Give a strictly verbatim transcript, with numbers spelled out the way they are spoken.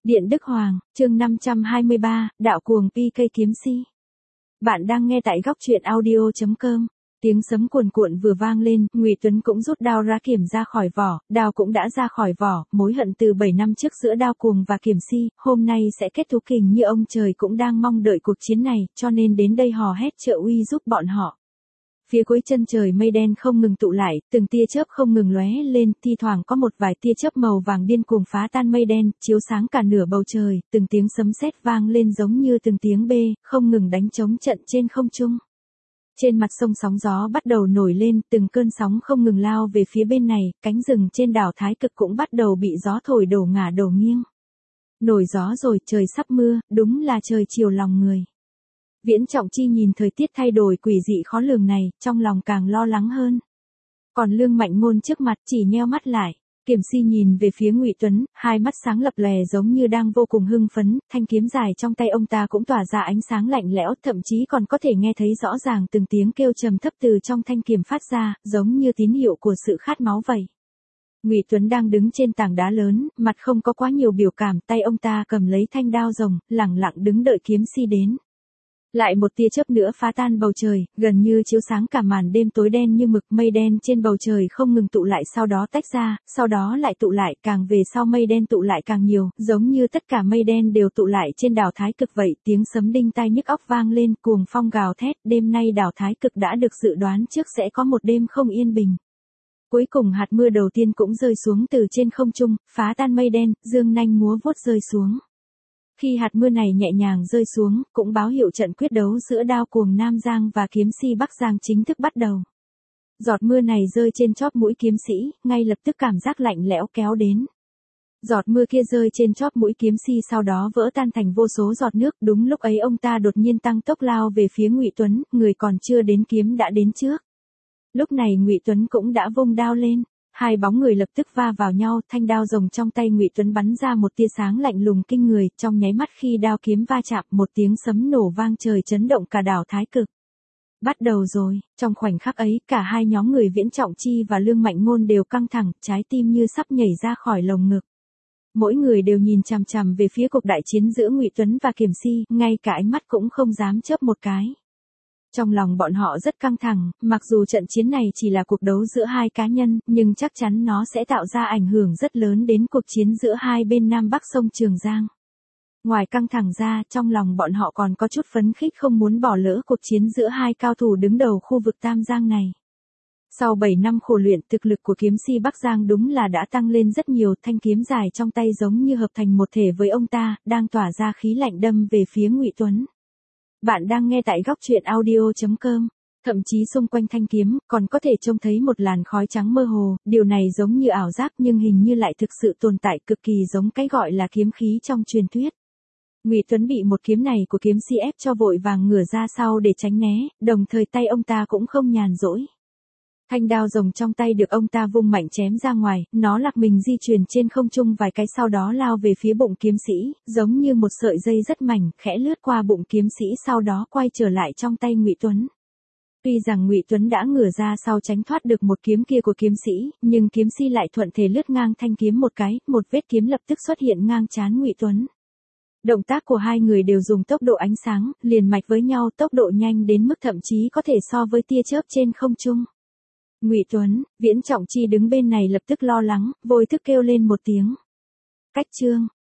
Điện Đức Hoàng, chương năm trăm hai mươi ba, Đạo Cuồng pê ca kiếm si. Bạn đang nghe tại góc truyện audio chấm com. Tiếng sấm cuồn cuộn vừa vang lên, Ngụy Tuấn cũng rút đao ra kiểm ra khỏi vỏ, đao cũng đã ra khỏi vỏ, mối hận từ bảy năm trước giữa Đao Cuồng và Kiểm Si, hôm nay sẽ kết thúc kình như ông trời cũng đang mong đợi cuộc chiến này, cho nên đến đây hò hét trợ uy giúp bọn họ. Phía cuối chân trời mây đen không ngừng tụ lại, từng tia chớp không ngừng lóe lên, thi thoảng có một vài tia chớp màu vàng điên cuồng phá tan mây đen, chiếu sáng cả nửa bầu trời, từng tiếng sấm sét vang lên giống như từng tiếng bê, không ngừng đánh trống trận trên không trung. Trên mặt sông sóng gió bắt đầu nổi lên, từng cơn sóng không ngừng lao về phía bên này, cánh rừng trên đảo Thái Cực cũng bắt đầu bị gió thổi đổ ngả đổ nghiêng. Nổi gió rồi, trời sắp mưa, đúng là trời chiều lòng người. Viễn Trọng Chi nhìn thời tiết thay đổi quỷ dị khó lường này, trong lòng càng lo lắng hơn. Còn Lương Mạnh Ngôn trước mặt chỉ nheo mắt lại. Kiểm Si nhìn về phía Ngụy Tuấn, hai mắt sáng lập lè giống như đang vô cùng hưng phấn, thanh kiếm dài trong tay ông ta cũng tỏa ra ánh sáng lạnh lẽo, thậm chí còn có thể nghe thấy rõ ràng từng tiếng kêu trầm thấp từ trong thanh kiếm phát ra, giống như tín hiệu của sự khát máu vậy. Ngụy Tuấn đang đứng trên tảng đá lớn, mặt không có quá nhiều biểu cảm, tay ông ta cầm lấy thanh đao rồng, lẳng lặng đứng đợi Kiếm Si đến. Lại một tia chớp nữa phá tan bầu trời, gần như chiếu sáng cả màn đêm tối đen như mực, mây đen trên bầu trời không ngừng tụ lại sau đó tách ra, sau đó lại tụ lại, càng về sau mây đen tụ lại càng nhiều, giống như tất cả mây đen đều tụ lại trên đảo Thái Cực vậy, tiếng sấm đinh tai nhức óc vang lên, cuồng phong gào thét, đêm nay đảo Thái Cực đã được dự đoán trước sẽ có một đêm không yên bình. Cuối cùng hạt mưa đầu tiên cũng rơi xuống từ trên không trung, phá tan mây đen, dương nanh múa vuốt rơi xuống. Khi hạt mưa này nhẹ nhàng rơi xuống, cũng báo hiệu trận quyết đấu giữa Đao Cuồng Nam Giang và Kiếm Si Bắc Giang chính thức bắt đầu. Giọt mưa này rơi trên chóp mũi Kiếm Sĩ, ngay lập tức cảm giác lạnh lẽo kéo đến. Giọt mưa kia rơi trên chóp mũi Kiếm Si sau đó vỡ tan thành vô số giọt nước, đúng lúc ấy ông ta đột nhiên tăng tốc lao về phía Ngụy Tuấn, người còn chưa đến kiếm đã đến trước. Lúc này Ngụy Tuấn cũng đã vung đao lên. Hai bóng người lập tức va vào nhau, thanh đao rồng trong tay Ngụy Tuấn bắn ra một tia sáng lạnh lùng kinh người, trong nháy mắt khi đao kiếm va chạm, một tiếng sấm nổ vang trời chấn động cả đảo Thái Cực. Bắt đầu rồi, trong khoảnh khắc ấy, cả hai nhóm người Viễn Trọng Chi và Lương Mạnh Ngôn đều căng thẳng, trái tim như sắp nhảy ra khỏi lồng ngực. Mỗi người đều nhìn chằm chằm về phía cuộc đại chiến giữa Ngụy Tuấn và Kiểm Si, ngay cả ánh mắt cũng không dám chớp một cái. Trong lòng bọn họ rất căng thẳng, mặc dù trận chiến này chỉ là cuộc đấu giữa hai cá nhân, nhưng chắc chắn nó sẽ tạo ra ảnh hưởng rất lớn đến cuộc chiến giữa hai bên Nam Bắc sông Trường Giang. Ngoài căng thẳng ra, trong lòng bọn họ còn có chút phấn khích không muốn bỏ lỡ cuộc chiến giữa hai cao thủ đứng đầu khu vực Tam Giang này. Sau bảy năm khổ luyện, thực lực của Kiếm Si Bắc Giang đúng là đã tăng lên rất nhiều, thanh kiếm dài trong tay giống như hợp thành một thể với ông ta, đang tỏa ra khí lạnh đâm về phía Ngụy Tuấn. Bạn đang nghe tại góc truyện audio chấm com. Thậm chí xung quanh thanh kiếm, còn có thể trông thấy một làn khói trắng mơ hồ, điều này giống như ảo giác nhưng hình như lại thực sự tồn tại, cực kỳ giống cái gọi là kiếm khí trong truyền thuyết. Ngụy Tuấn bị một kiếm này của Kiếm Si ép cho vội vàng ngửa ra sau để tránh né, đồng thời tay ông ta cũng không nhàn rỗi. Thanh đao rồng trong tay được ông ta vung mạnh chém ra ngoài, nó lắc mình di chuyển trên không trung vài cái sau đó lao về phía bụng Kiếm Sĩ, giống như một sợi dây rất mảnh, khẽ lướt qua bụng Kiếm Sĩ sau đó quay trở lại trong tay Ngụy Tuấn. Tuy rằng Ngụy Tuấn đã ngửa ra sau tránh thoát được một kiếm kia của Kiếm Sĩ, nhưng Kiếm Si lại thuận thể lướt ngang thanh kiếm một cái, một vết kiếm lập tức xuất hiện ngang trán Ngụy Tuấn. Động tác của hai người đều dùng tốc độ ánh sáng, liền mạch với nhau, tốc độ nhanh đến mức thậm chí có thể so với tia chớp trên không trung. Ngụy Tuấn, Viễn Trọng Chi đứng bên này lập tức lo lắng, vô thức kêu lên một tiếng. Cách chương,